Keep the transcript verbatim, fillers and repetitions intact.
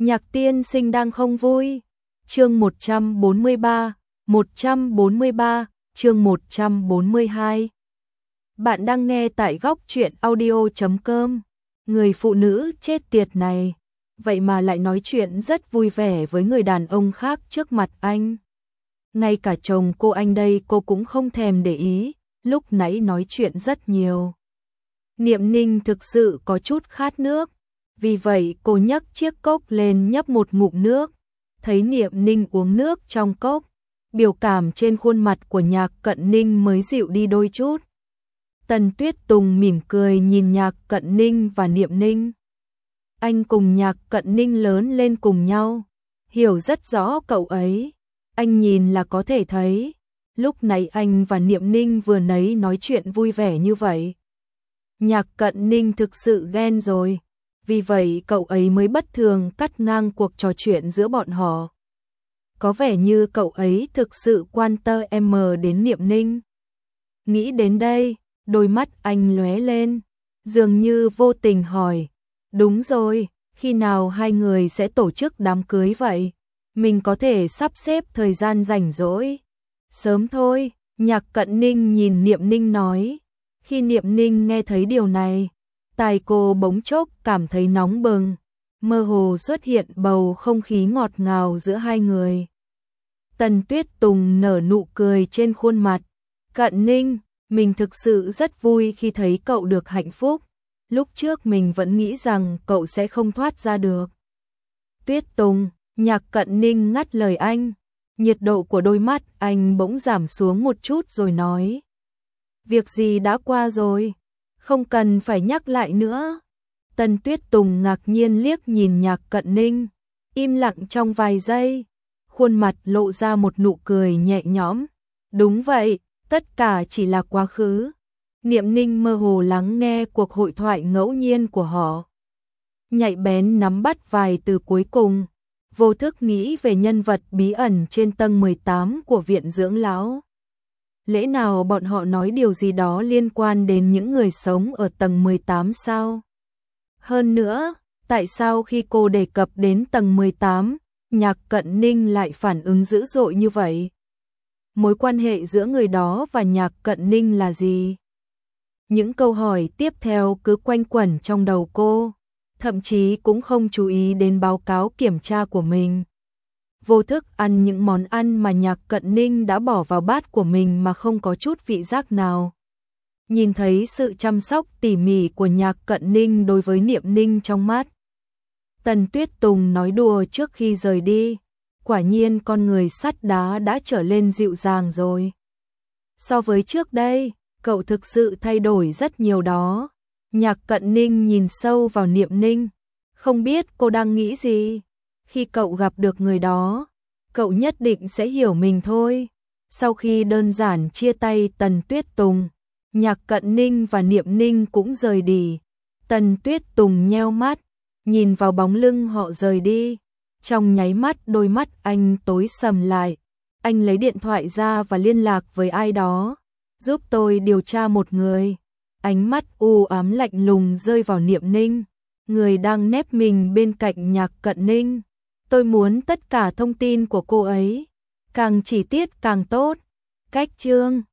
Nhạc tiên sinh đang không vui. Chương một trăm bốn mươi ba, một trăm bốn mươi ba, chương một trăm bốn mươi hai. Bạn đang nghe tại góc truyện audio chấm com. Người phụ nữ chết tiệt này, vậy mà lại nói chuyện rất vui vẻ với người đàn ông khác trước mặt anh. Ngay cả chồng cô anh đây cô cũng không thèm để ý, lúc nãy nói chuyện rất nhiều. Niệm Ninh thực sự có chút khát nước, vì vậy cô nhấc chiếc cốc lên nhấp một ngụm nước. Thấy Niệm Ninh uống nước trong cốc, biểu cảm trên khuôn mặt của Nhạc Cận Ninh mới dịu đi đôi chút. Tần Tuyết Tùng mỉm cười nhìn Nhạc Cận Ninh và Niệm Ninh. Anh cùng Nhạc Cận Ninh lớn lên cùng nhau, hiểu rất rõ cậu ấy. Anh nhìn là có thể thấy, lúc này anh và Niệm Ninh vừa nãy nói chuyện vui vẻ như vậy. Nhạc Cận Ninh thực sự ghen rồi, vì vậy cậu ấy mới bất thường cắt ngang cuộc trò chuyện giữa bọn họ. Có vẻ như cậu ấy thực sự quan tâm đến Niệm Ninh. Nghĩ đến đây, đôi mắt anh lóe lên, dường như vô tình hỏi, đúng rồi, khi nào hai người sẽ tổ chức đám cưới vậy? Mình có thể sắp xếp thời gian rảnh rỗi. Sớm thôi, Nhạc Cận Ninh nhìn Niệm Ninh nói. Khi Niệm Ninh nghe thấy điều này, tai cô bỗng chốc cảm thấy nóng bừng, mơ hồ xuất hiện bầu không khí ngọt ngào giữa hai người. Tần Tuyết Tùng nở nụ cười trên khuôn mặt. Cận Ninh, mình thực sự rất vui khi thấy cậu được hạnh phúc. Lúc trước mình vẫn nghĩ rằng cậu sẽ không thoát ra được. Tuyết Tùng, Nhạc Cận Ninh ngắt lời anh. Nhiệt độ của đôi mắt anh bỗng giảm xuống một chút rồi nói. Việc gì đã qua rồi, không cần phải nhắc lại nữa. Tần Tuyết Tùng ngạc nhiên liếc nhìn Nhạc Cận Ninh, im lặng trong vài giây, khuôn mặt lộ ra một nụ cười nhẹ nhõm. Đúng vậy, tất cả chỉ là quá khứ. Niệm Ninh mơ hồ lắng nghe cuộc hội thoại ngẫu nhiên của họ, nhạy bén nắm bắt vài từ cuối cùng, vô thức nghĩ về nhân vật bí ẩn trên tầng mười tám của viện dưỡng lão. Lẽ nào bọn họ nói điều gì đó liên quan đến những người sống ở tầng mười tám sao? Hơn nữa, tại sao khi cô đề cập đến tầng mười tám, Nhạc Cận Ninh lại phản ứng dữ dội như vậy? Mối quan hệ giữa người đó và Nhạc Cận Ninh là gì? Những câu hỏi tiếp theo cứ quanh quẩn trong đầu cô, thậm chí cũng không chú ý đến báo cáo kiểm tra của mình. Vô thức ăn những món ăn mà Nhạc Cận Ninh đã bỏ vào bát của mình mà không có chút vị giác nào. Nhìn thấy sự chăm sóc tỉ mỉ của Nhạc Cận Ninh đối với Niệm Ninh trong mắt. Tần Tuyết Tùng nói đùa trước khi rời đi, quả nhiên con người sắt đá đã trở lên dịu dàng rồi. So với trước đây, cậu thực sự thay đổi rất nhiều đó. Nhạc Cận Ninh nhìn sâu vào Niệm Ninh, không biết cô đang nghĩ gì. Khi cậu gặp được người đó, cậu nhất định sẽ hiểu mình thôi. Sau khi đơn giản chia tay Tần Tuyết Tùng, Nhạc Cận Ninh và Niệm Ninh cũng rời đi. Tần Tuyết Tùng nheo mắt, nhìn vào bóng lưng họ rời đi. Trong nháy mắt đôi mắt anh tối sầm lại. Anh lấy điện thoại ra và liên lạc với ai đó. Giúp tôi điều tra một người. Ánh mắt u ám lạnh lùng rơi vào Niệm Ninh, người đang nép mình bên cạnh Nhạc Cận Ninh. Tôi muốn tất cả thông tin của cô ấy, càng chi tiết càng tốt. Cách chương